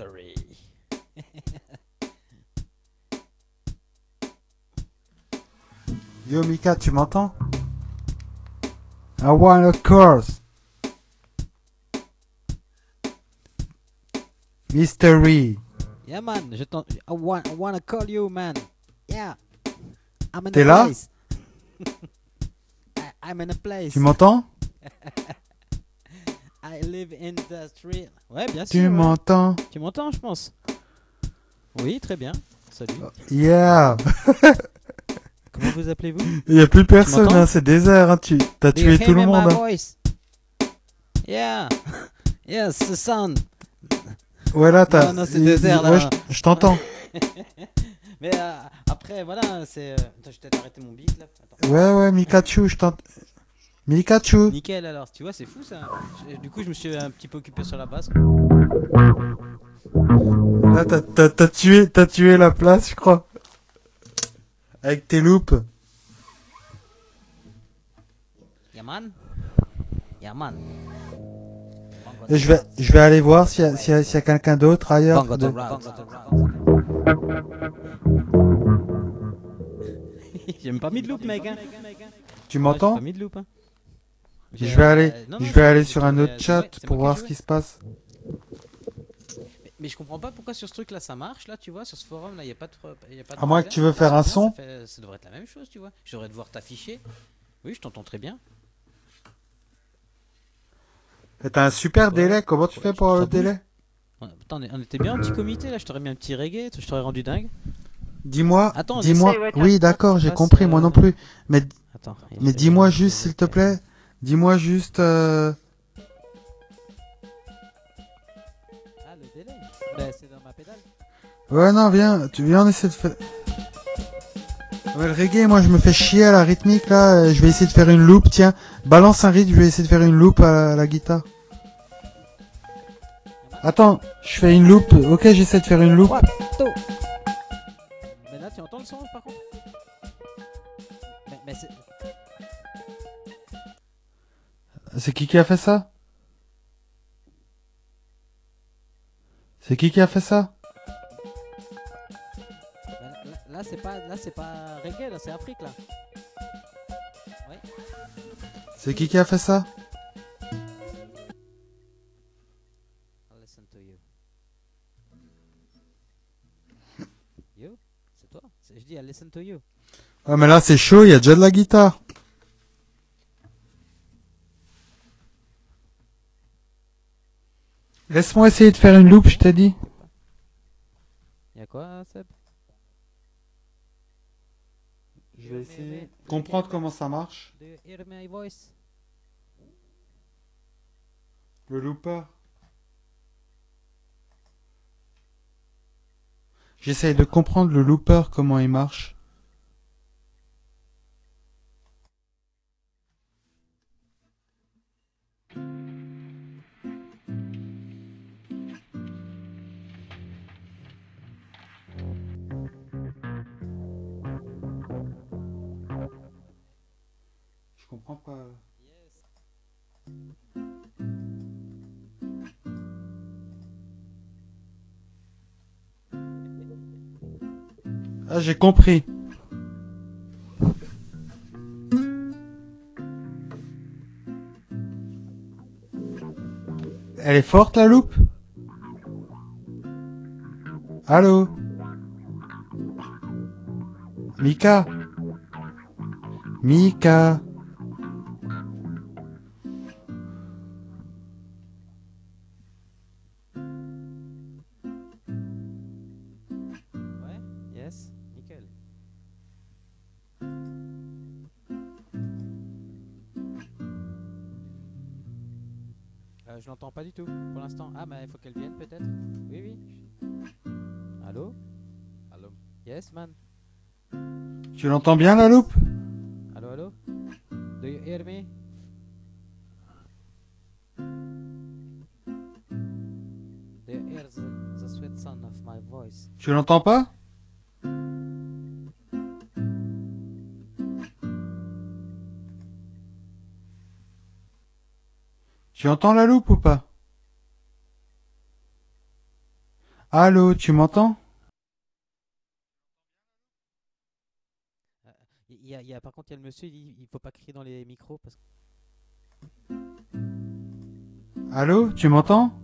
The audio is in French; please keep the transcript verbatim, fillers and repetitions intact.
Mystery. Yo Mika, tu m'entends? I want a course. Mystery. Yeah, man, je t'en... I, want, I wanna call you, man. Yeah, I'm in T'es a là? place. I, I'm in a place. Tu m'entends? I live in the street. Ouais, bien Tu sûr. Ouais. m'entends? Tu m'entends, je pense. Oui, très bien. Salut. Yeah. Comment vous appelez-vous? Il y a plus personne, m'entends? hein, c'est désert, hein, tu t'as Do you tué hear tout le me, monde. my Hein. voice? Yeah. Yes, the sound. Ouais là t'as. Non, non, c'est il- désert, il- là. Ouais, je, je t'entends. Mais euh, après, voilà, c'est... euh, Attends, je vais peut-être arrêter mon beat, là. Attends. Ouais ouais Mikachu, je t'entends. Mikachu. Nickel, alors. Tu vois, c'est fou, ça. Je- Du coup, je me suis un petit peu occupé sur la basse. Là t'as t'as t'as tué t'as tué la place, je crois. Avec tes loupes. Yaman. Yaman. Et je vais je vais aller voir s'il y a s'il y a, s'il y a quelqu'un d'autre ailleurs. Bongo de- the round. J'ai même pas mis de loop, mec. Hein. Tu Ouais, j'ai m'entends? pas mis de loop. Hein. Je J'ai, vais aller euh, non, non, je vais j'ai- aller j'ai sur un trouvé, autre euh, c'est chat moi- c'est pour moi voir qui ce jouais. qui se passe. Mais, mais je comprends pas pourquoi sur ce truc là ça marche là, tu vois, sur ce forum là, il y a pas de pro- y a pas de À moins que problème. tu veux faire C'est un bien, son. Ça, fait- ça devrait être la même chose, tu vois. Je devrais devoir t'afficher. Oui, je t'entends très bien. Et t'as un super Ouais, délai, comment tu ouais, fais pour avoir ça le bouge. délai? On, attends, on était bien en petit comité là, je t'aurais mis un petit reggae, je t'aurais rendu dingue. Dis-moi, Attends, dis-moi. j'essaie, ouais, tiens, Oui, tiens, d'accord, ça j'ai passe, compris, moi euh, non plus. Mais Attends, il mais fait- dis-moi il juste, fait- s'il te plaît. Dis-moi juste. Euh... Ah, le délai. Bah, c'est dans ma pédale. Ouais, non, viens, tu viens, on essaie de faire. Ouais, le reggae, moi je me fais chier à la rythmique là. euh, Je vais essayer de faire une loop. Tiens, balance un rythme, je vais essayer de faire une loop à la, à la guitare. Attends, je fais une loop. Ok, j'essaie de faire une loop. One, two. Mais là, tu entends le son par contre? Mais, mais c'est. C'est qui qui a fait ça? C'est qui qui a fait ça? Là, là- là, c'est pas, là c'est pas reggae, là c'est Afrique là. Ouais. C'est qui qui a fait ça? I'll listen to you. You? C'est toi? C'est- Je dis I'll listen to you. Ah mais là c'est chaud, il y a déjà de la guitare. Laisse-moi essayer de faire une loop, je t'ai dit. Y'a quoi, Seb? Je vais essayer de comprendre comment ça marche. Do you hear my voice? Le looper. J'essaye de comprendre le looper, comment il marche. Je comprends pas. Ah, j'ai compris. Elle est forte la loupe? Allô? Mika? Mika? Ouais? Yes? Nickel. Euh, je l'entends pas du tout pour l'instant. Ah, mais il faut qu'elle vienne peut-être. Oui, oui. Allô? Allô? Yes, man. Tu l'entends bien la loupe? Allô, allô? Do you hear me? Do you hear the, the sweet sound of my voice? Tu l'entends pas? Tu entends la loupe ou pas? Allô, tu m'entends? Euh, Il y a, il y a- par contre, il y a le monsieur, il dit il faut pas crier dans les micros parce que... Allô, tu m'entends?